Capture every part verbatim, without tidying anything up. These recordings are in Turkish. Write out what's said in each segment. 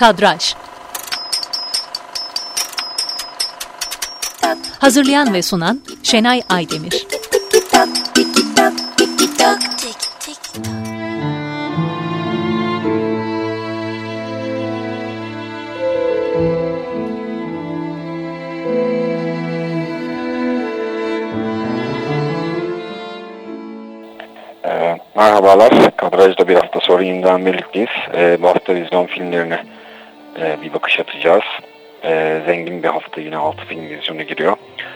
Kadraj. Hazırlayan ve sunan Şenay Aydemir. Ee, merhabalar, Kadraj'da bir hafta sonra yeniden birlikteyiz. Ee, bu hafta vizyon filmlerine e, bir bakış atacağız. Ee, zengin bir hafta, yine altı film vizyona giriyor.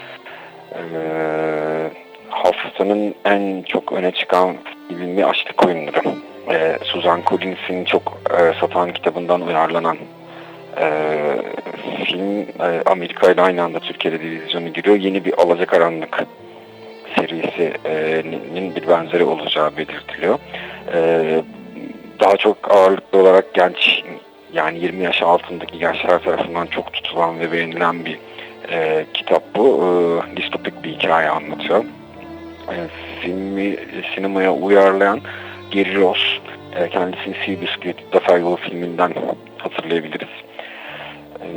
Ee, haftanın en çok öne çıkan filmi Açlık Oyunları. Ee, Suzanne Collins'in çok e, satan kitabından uyarlanan e, film e, Amerika ile aynı anda Türkiye'de de vizyona giriyor. Yeni bir Alacakaranlık serisinin bir benzeri olacağı belirtiliyor. Ee, daha çok ağırlıklı olarak genç, yani yirmi yaş altındaki gençler tarafından çok tutulan ve beğenilen bir e, kitap bu. E, distopik bir hikaye anlatıyor. E, filmi sinemaya uyarlayan Gary Ross, e, kendisini Seabiscuit, The Farewell filminden hatırlayabiliriz. E,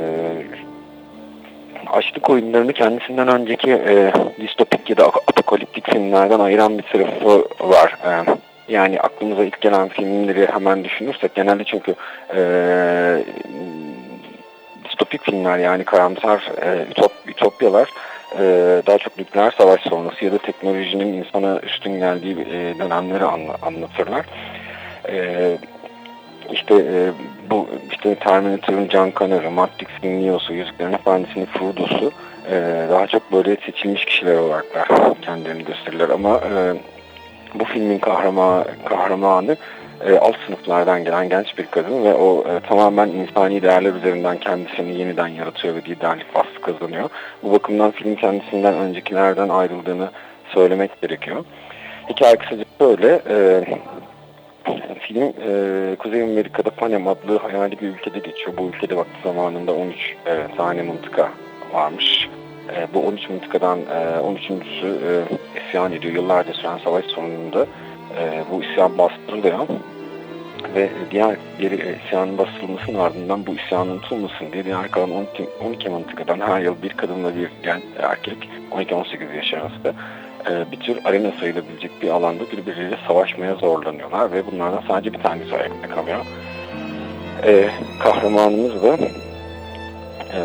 Açlık Oyunlarını kendisinden önceki e, distopik ya da apokaliptik filmlerden ayıran bir tarafı var. E, yani aklımıza ilk gelen filmleri hemen düşünürsek genelde, çünkü e, distopik filmler, yani karamsar e, ütop, ütopyalar e, daha çok nükleer savaş sonrası ya da teknolojinin insana üstün geldiği e, dönemleri anla, anlatırlar. E, İşte e, bu işte Terminator'ın John Connor'ı, Matrix'in Neo'su, Yüzüklerin Efendisi'nin Frodo'su e, daha çok böyle seçilmiş kişiler olarak kendilerini gösterirler. Ama e, bu filmin kahramanı, kahramanı e, alt sınıflardan gelen genç bir kadın ve o e, tamamen insani değerler üzerinden kendisini yeniden yaratıyor ve liderlik vasfı kazanıyor. Bu bakımdan film kendisinden öncekilerden ayrıldığını söylemek gerekiyor. Hikaye kısaca böyle. E, Film e, Kuzey Amerika'da Panem adlı hayali bir ülkede geçiyor. Bu ülkede vakti zamanında on üç e, tane mıntıka varmış. E, bu on üç mıntıkadan e, on üçüncüsü e, isyan ediyor. Yıllarca süren savaş sonunda e, bu isyan bastırılıyor. Ve diğer geri e, isyanın bastırılmasının ardından bu isyan unutulmasın diye diğer kalan on iki mıntıkadan her yıl bir kadınla bir genç erkek on iki on sekiz yaş arasında bir tür arena sayılabilecek bir alanda birbirleriyle savaşmaya zorlanıyorlar ve bunlardan sadece bir tanesi ayakta kalıyor. Ee, kahramanımız da e,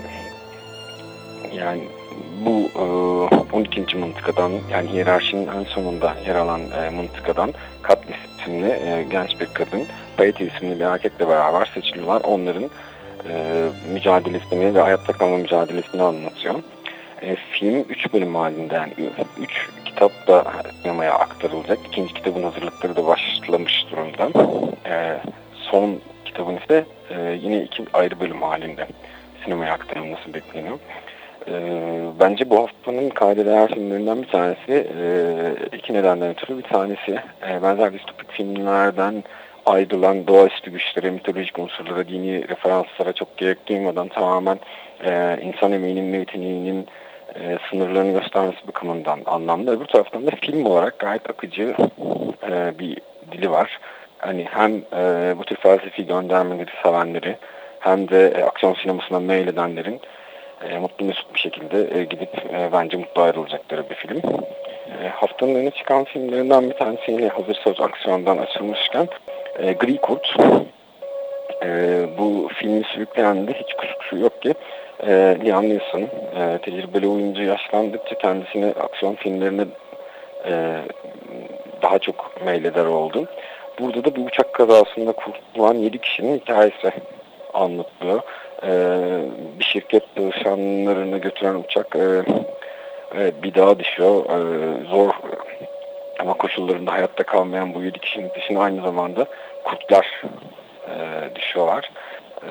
yani bu e, on ikinci mıntıkadan, yani hiyerarşinin en sonunda yer alan e, mıntıkadan Katniss isimli e, genç bir kadın, Paetty isimli bir erkekle beraber seçiliyorlar. Onların e, mücadelesini ve hayatta kalma mücadelesini anlatıyor. E, film üç bölüm halinde, yani üç kitap da sinemaya aktarılacak. İkinci kitabın hazırlıkları da başlamış durumda. E, son kitabın ise e, yine iki ayrı bölüm halinde sinemaya aktarılması bekleniyor. E, bence bu haftanın kayda değer filmlerinden bir tanesi. E, iki nedenden ötürü. Bir tanesi e, benzer distopik filmlerden ayrılan doğaüstü güçlere, mitolojik unsurlara, dini referanslara çok gerek duymadan tamamen e, insan emeğinin ve yeteneğinin E, sınırlarını göstermesi bakımından anlamlı. Öbür taraftan da film olarak gayet akıcı e, bir dili var. Hani hem e, bu tür felsefi göndermeleri sevenleri hem de e, aksiyon sinemasına meyledenlerin e, mutlu mesut bir şekilde e, gidip e, bence mutlu ayrılacakları bir film. E, haftanın öne çıkan filmlerinden bir tanesiyle hazır söz aksiyondan açılmışken e, Gri Kurt. E, bu filmi sürükleyen de hiç kuşkusu yok ki E, Liam Neeson, e, tecrübeli oyuncu, yaşlandıkça kendisini aksiyon filmlerine e, daha çok meyleder oldu. Burada da bir uçak kazasında kurtulan yedi kişinin hikayesi anlatılıyor. E, bir şirket çalışanlarını götüren uçak e, e, bir dağa düşüyor. E, zor ama koşullarında hayatta kalmayan bu yedi kişinin dışında aynı zamanda kurtlar e, düşüyorlar. E,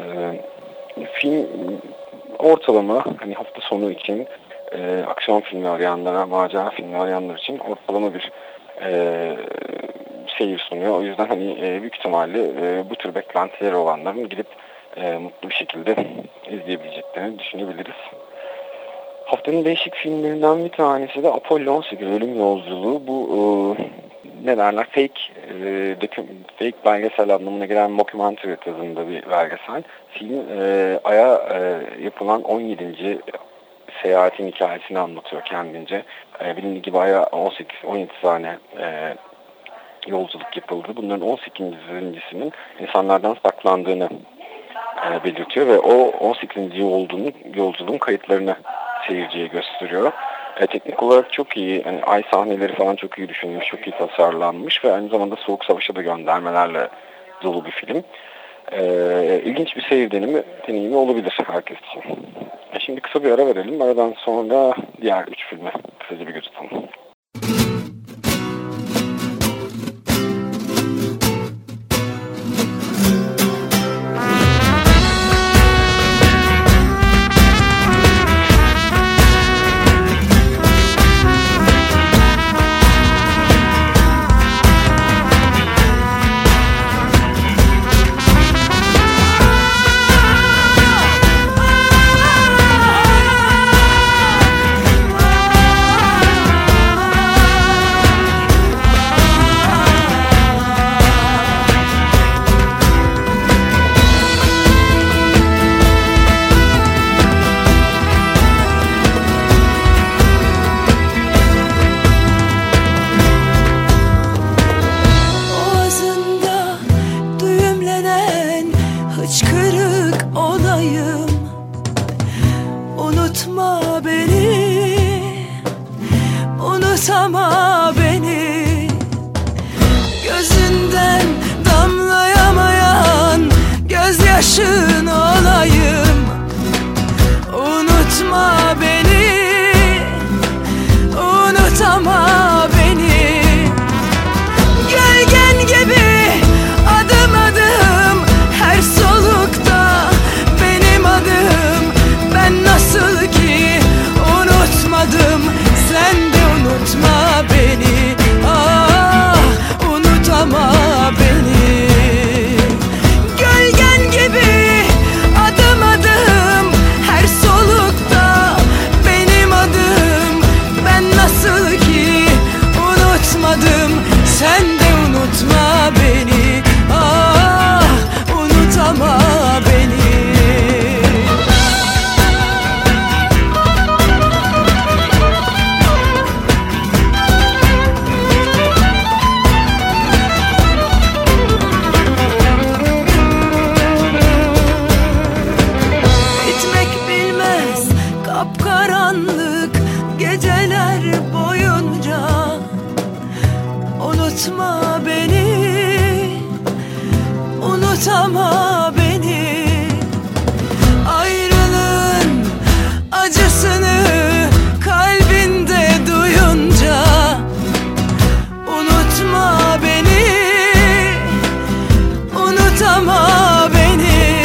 film ortalama, hani hafta sonu için e, aksiyon filmi arayanlara, macera filmi arayanlar için ortalama bir e, seyir sunuyor. O yüzden hani e, büyük ihtimalle e, bu tür beklentileri olanların gidip e, mutlu bir şekilde izleyebileceklerini düşünebiliriz. Haftanın değişik filmlerinden bir tanesi de Apollo on sekiz Ölüm Yolculuğu. Bu e, ne derler fake e, doküm, fake belgesel anlamına gelen mockumentary tadında bir belgesel. Film e, Ay'a e, yapılan on yedinci seyahatin hikayesini anlatıyor kendince. E, bilindiği gibi Ay'a on sekiz on yedi tane e, yolculuk yapıldı. Bunların on sekizincisinin insanlardan saklandığını e, belirtiyor ve o on sekizinci yolculuğun, yolculuğun kayıtlarını seyirciye gösteriyor. E, teknik olarak çok iyi, yani ay sahneleri falan çok iyi düşünülmüş, çok iyi tasarlanmış ve aynı zamanda Soğuk Savaş'a da göndermelerle dolu bir film. E, ilginç bir seyir deneyimi, deneyimi olabilir herkes için. E, şimdi kısa bir ara verelim, aradan sonra diğer üç filme kısaca bir göz atalım. Unutama beni, gözünden damlayamayan gözyaşın olayım. Unutma beni, unutama beni. Gölgen gibi adım adım her solukta benim adım. Ben nasıl ki unutmadım, sen de unutma beni, ah unutama beni. Gölgen gibi adım adım her solukta benim adım. Ben nasıl ki unutmadım, sen de unutma beni, ah unutama beni. Kapkaranlık geceler boyunca unutma beni, unutama beni. Ayrılığın acısını kalbinde duyunca unutma beni, unutama beni.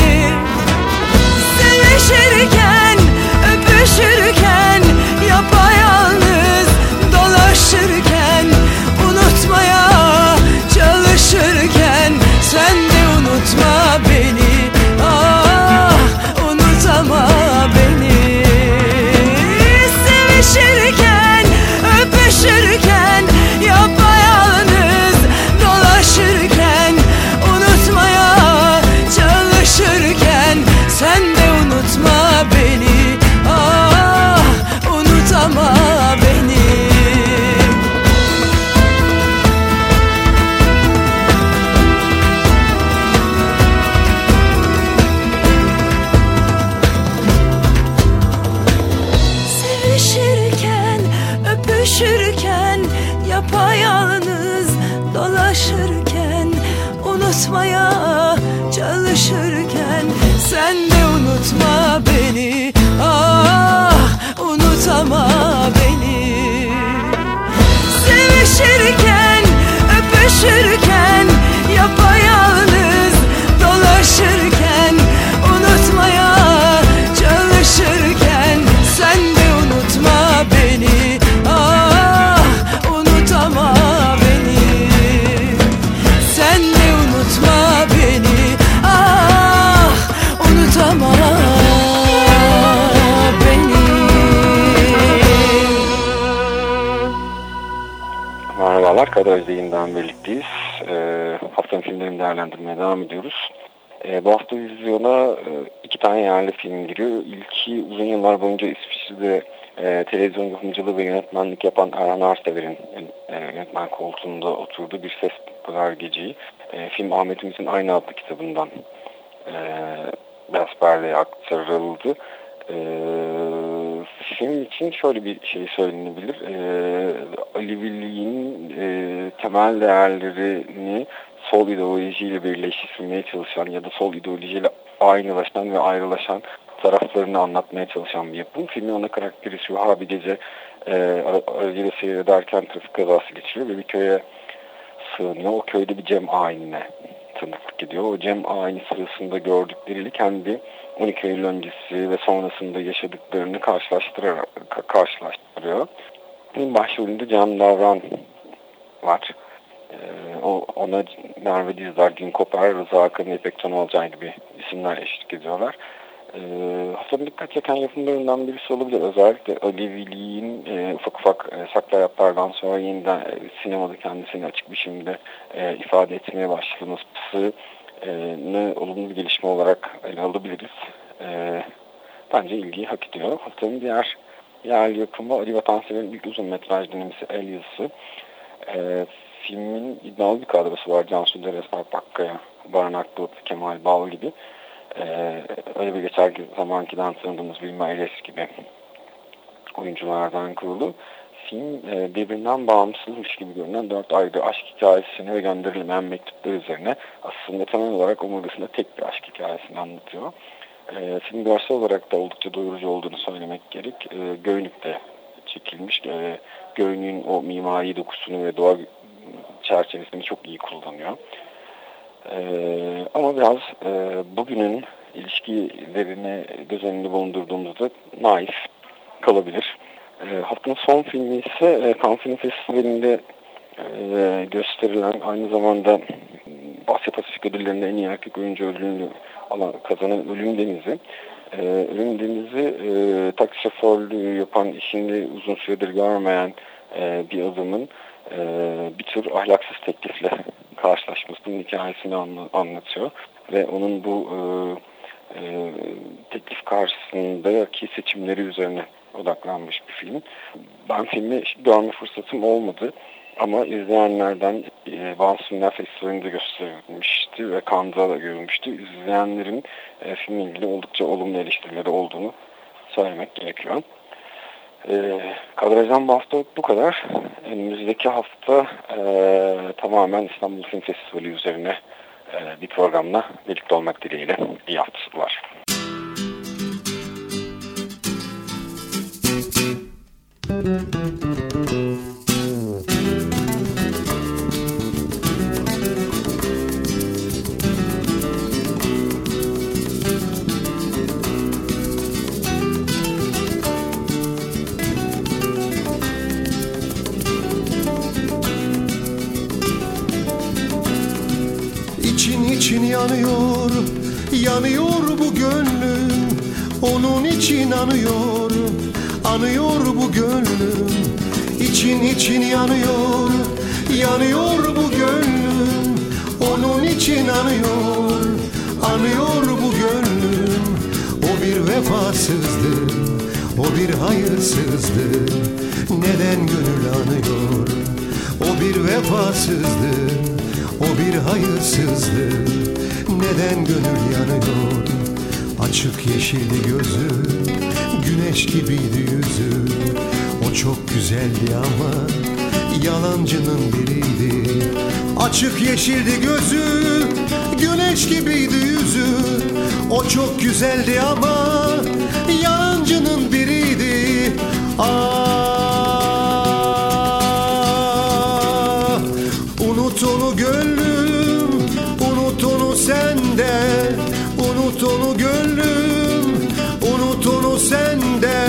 Sevişirken, öpüşürken, yapayalnız dolaşırken, unutmaya çalışırken, sen de unutma beni, ah unutama beni. Sevişirken, öpüşürken, yapayalnız dolaşırken, unutmaya çalışırken, sen de unutma beni, ah unutama beni. Sevişirken, öpüşürken, yapayalnız dolaşırken, unutmaya çalışırken, sen de unutma beni, ah unutama beni. Sevişirken, öpüşürken, yapayalnız dolaşırken, unutmaya çalışırken, sen de unutma beni, ah unutama beni. Sen de unutma beni, ah unutama beni. Merhabalar, Kadraj'da yeniden birlikteyiz. E, haftanın filmlerini değerlendirmeye devam ediyoruz. E, bu hafta vizyona e, iki tane yerli film giriyor. İlki uzun yıllar boyunca İsviçre'de e, televizyon yapımcılığı ve yönetmenlik yapan Erhan Arsever'in e, yönetmen koltuğunda oturduğu Bir Ses Popüler Gece'yi e, film Ahmet Ümit'in Aynı adlı kitabından e, beyaz perdeye aktarıldı. E, film için şöyle bir şey söylenebilir. E, Ali Villi'nin e, temel değerlerini sol ideolojiyle birleştirmeye çalışan ya da sol ideolojiyle aynılaşan ve ayrılaşan taraflarını anlatmaya çalışan bir yapım. Filmin ana karakteri Süha bir gece e, aracıyla seyrederken trafik kazası geçiriyor ve bir köye sığınıyor. O köyde bir cem ayinine tanıklık ediyor. O cem ayini sırasında gördükleriyle kendi on iki Eylül öncesi ve sonrasında yaşadıklarını karşılaştırarak karşılaştırıyor. Filmin başrolünde Can Davran var. Ee, o, ona Merve Dizdar, Gün Koper, Rıza Akın, İpek Tonalcay gibi isimler eşlik ediyorlar. Ee, haftanın dikkat çeken yapımlarından birisi olabilir. Özellikle Ali Villi'nin e, ufak ufak e, saklı hayatlardan sonra yeniden e, sinemada kendisini açık bir şekilde e, ifade etmeye başlaması e, ne olumlu bir gelişme olarak ele alabiliriz. E, bence ilgiyi hak ediyor. Haftanın diğer yerli yapımı Ali Vatansever'in ilk uzun metraj denemesi El Yazısı. E, filmin iddialı bir kadrosu var. Cansu Dere, Sarp Akkaya, Baran Akbulut, Kemal Bal gibi. Ee, öyle bir geçer zamankiden tanıdığımız Vilma Eres gibi oyunculardan kurulu. Film e, birbirinden bağımsızmış gibi görünen dört ayrı aşk hikayesini ve gönderilmeyen mektuplar üzerine aslında temel olarak omurgasında tek bir aşk hikayesini anlatıyor. E, film görsel olarak da oldukça doyurucu olduğunu söylemek gerek. E, Göynük'te çekilmiş. E, Göynük'ün o mimari dokusunu ve doğa çerçevesini çok iyi kullanıyor. Ee, ama biraz e, bugünün ilişkilerini göz önünde bulundurduğumuzda naif kalabilir. E, haftanın son filmi ise e, Cannes Film Festivali'nde e, gösterilen, aynı zamanda Asya Pasifik ödüllerinde en iyi erkek oyuncu ödülünü alan, kazanan Ölüm Denizi. E, Ölüm Denizi e, taksi şoförlüğü yapan, işini uzun süredir görmeyen e, bir adamın e, bir tür ahlaksız teklifle karşılaşmasının hikayesini anlatıyor ve onun bu e, e, teklif karşısındaki seçimleri üzerine odaklanmış bir film. Ben filmi görme fırsatım olmadı ama izleyenlerden e, bazı filmler festivalinde gösterilmişti ve Cannes'da da görülmüştü. İzleyenlerin e, filmle ilgili oldukça olumlu eleştirileri olduğunu söylemek gerekiyor. E, kadrajdan bu hafta bu kadar. Önümüzdeki hafta e, tamamen İstanbul Film Festivali üzerine e, bir programla birlikte olmak dileğiyle. İyi haftalar. İçin yanıyor, yanıyor bu gönlüm. Onun için anıyor, anıyor bu gönlüm. İçin için yanıyor, yanıyor bu gönlüm. Onun için anıyor, anıyor bu gönlüm. O bir vefasızdı, o bir hayırsızdı. Neden gönül anıyor? O bir vefasızdı, o bir hayırsızdı. Neden gönül yanıyor? Açık yeşildi gözü, güneş gibiydi yüzü. O çok güzeldi ama yalancının biriydi. Açık yeşildi gözü, güneş gibiydi yüzü. O çok güzeldi ama yalancının biriydi. Ah, unut onu gönlüm, unut onu sende. Unut onu gönlüm, unut onu sende.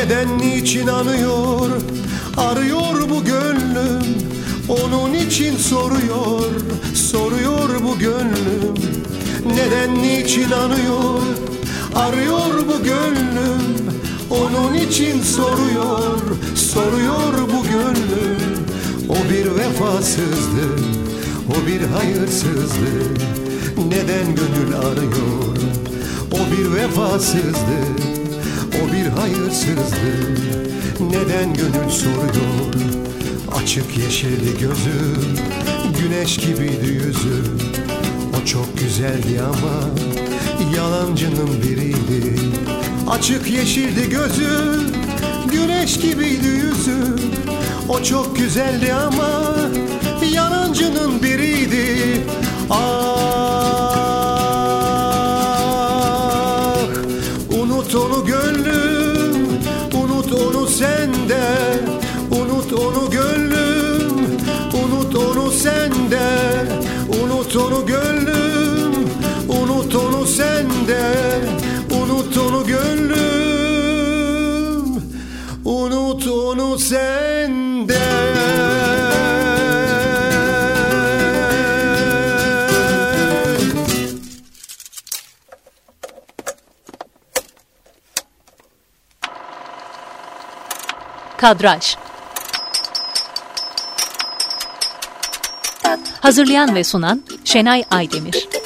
Neden niçin anıyor, arıyor bu gönlüm, onun için soruyor, soruyor bu gönlüm. Neden niçin anıyor, arıyor bu gönlüm, onun için soruyor, soruyor bu gönlüm. O bir vefasızdı, o bir hayırsızdı. Neden gönül arıyor, o bir vefasızdı, o bir hayırsızdı. Neden gönül soruyor, açık yeşildi gözü, güneş gibiydi yüzü. O çok güzeldi ama yalancının biriydi. Açık yeşildi gözü, güneş gibiydi yüzü. O çok güzeldi ama yalancının biriydi. Ah, unut onu gönlüm, unut onu sende. Unut onu gönlüm, unut onu sende. Unut onu gönlüm, unut onu sende. Unut onu gönlüm, unut onu sende. Kadraj. Hazırlayan ve sunan Şenay Aydemir.